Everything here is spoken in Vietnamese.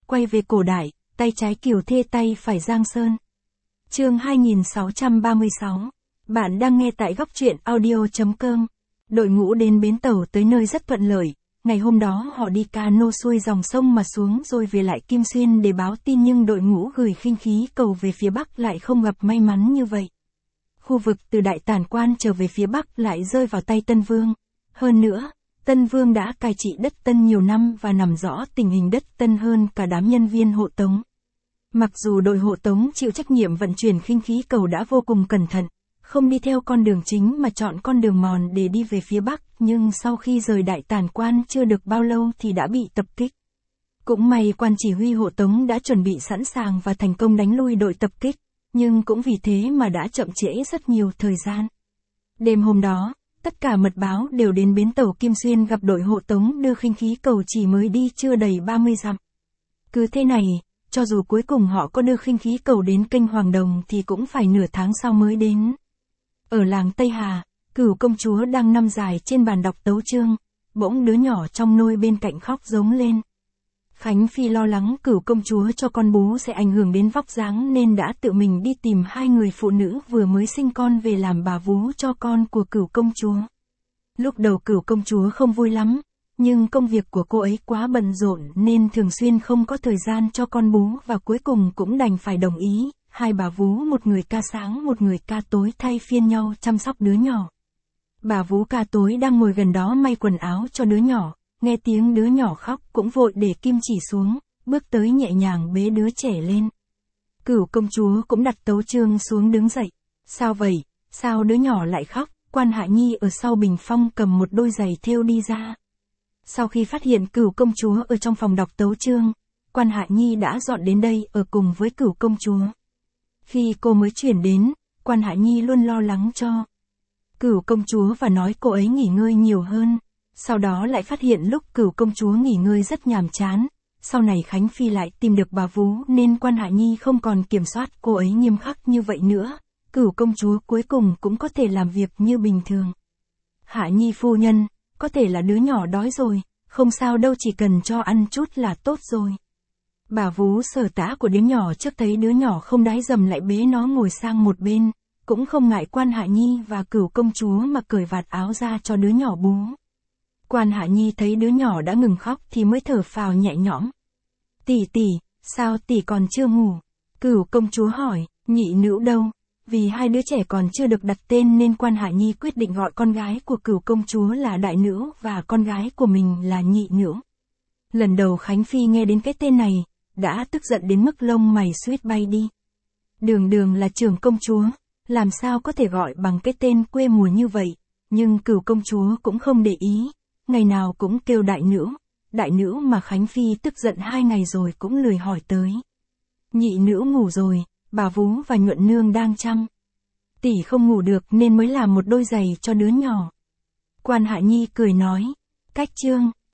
quay về cổ đại, tay trái Kiều Thê tay phải Giang Sơn. Chương 2636. Bạn đang nghe tại góc truyện audio.com. Đội ngũ đến bến tàu tới nơi rất thuận lợi. Ngày hôm đó họ đi cano xuôi dòng sông mà xuống rồi về lại Kim Xuyên để báo tin, nhưng đội ngũ gửi khinh khí cầu về phía Bắc lại không gặp may mắn như vậy. Khu vực từ Đại Tản Quan trở về phía Bắc lại rơi vào tay Tân Vương. Hơn nữa, Tân Vương đã cai trị đất Tân nhiều năm và nắm rõ tình hình đất Tân hơn cả đám nhân viên hộ tống. Mặc dù đội hộ tống chịu trách nhiệm vận chuyển khinh khí cầu đã vô cùng cẩn thận, không đi theo con đường chính mà chọn con đường mòn để đi về phía Bắc, nhưng sau khi rời Đại Tản Quan chưa được bao lâu thì đã bị tập kích. Cũng may quan chỉ huy hộ tống đã chuẩn bị sẵn sàng và thành công đánh lui đội tập kích, nhưng cũng vì thế mà đã chậm trễ rất nhiều thời gian. Đêm hôm đó, tất cả mật báo đều đến bến tàu Kim Xuyên gặp đội hộ tống đưa khinh khí cầu chỉ mới đi chưa đầy 30 dặm. Cứ thế này, cho dù cuối cùng họ có đưa khinh khí cầu đến kênh Hoàng Đồng thì cũng phải nửa tháng sau mới đến. Ở làng Tây Hà, Cửu công chúa đang nằm dài trên bàn đọc tấu chương, bỗng đứa nhỏ trong nôi bên cạnh khóc rống lên. Khánh Phi lo lắng Cửu công chúa cho con bú sẽ ảnh hưởng đến vóc dáng nên đã tự mình đi tìm hai người phụ nữ vừa mới sinh con về làm bà vú cho con của Cửu công chúa. Lúc đầu Cửu công chúa không vui lắm, nhưng công việc của cô ấy quá bận rộn nên thường xuyên không có thời gian cho con bú và cuối cùng cũng đành phải đồng ý. Hai bà vú, một người ca sáng một người ca tối, thay phiên nhau chăm sóc đứa nhỏ. Bà vú ca tối đang ngồi gần đó may quần áo cho đứa nhỏ, nghe tiếng đứa nhỏ khóc cũng vội để kim chỉ xuống, bước tới nhẹ nhàng bế đứa trẻ lên. Cửu công chúa cũng đặt tấu chương xuống đứng dậy. Sao vậy, sao đứa nhỏ lại khóc? Quan Hạ Nhi ở sau bình phong cầm một đôi giày thêu đi ra. Sau khi phát hiện Cửu công chúa ở trong phòng đọc tấu chương, Quan Hạ Nhi đã dọn đến đây ở cùng với Cửu công chúa. Khi cô mới chuyển đến, Quan Hạ Nhi luôn lo lắng cho Cửu công chúa và nói cô ấy nghỉ ngơi nhiều hơn. Sau đó lại phát hiện lúc Cửu công chúa nghỉ ngơi rất nhàm chán. Sau này Khánh Phi lại tìm được bà vú nên Quan Hạ Nhi không còn kiểm soát cô ấy nghiêm khắc như vậy nữa. Cửu công chúa cuối cùng cũng có thể làm việc như bình thường. Hạ Nhi phu nhân, có thể là đứa nhỏ đói rồi, không sao đâu, chỉ cần cho ăn chút là tốt rồi. Bà vú Sở Tã của đứa nhỏ trước thấy đứa nhỏ không đái dầm lại bế nó ngồi sang một bên, cũng không ngại Quan Hạ Nhi và Cửu công chúa mà cởi vạt áo ra cho đứa nhỏ bú. Quan Hạ Nhi thấy đứa nhỏ đã ngừng khóc thì mới thở phào nhẹ nhõm. Tỷ tỷ, sao tỷ còn chưa ngủ? Cửu công chúa hỏi. Nhị nữ đâu? Vì hai đứa trẻ còn chưa được đặt tên nên Quan Hạ Nhi quyết định gọi con gái của Cửu công chúa là đại nữ và con gái của mình là nhị nữ. Lần đầu Khánh Phi nghe đến cái tên này, đã tức giận đến mức lông mày suýt bay đi. Đường đường là trưởng công chúa, làm sao có thể gọi bằng cái tên quê mùa như vậy, nhưng Cửu công chúa cũng không để ý, ngày nào cũng kêu đại nữ mà Khánh Phi tức giận 2 ngày rồi cũng lười hỏi tới. Nhị nữ ngủ rồi, bà vú và Nhuận nương đang chăm. Tỷ không ngủ được nên mới làm một đôi giày cho đứa nhỏ. Quan Hạ Nhi cười nói, cách chương.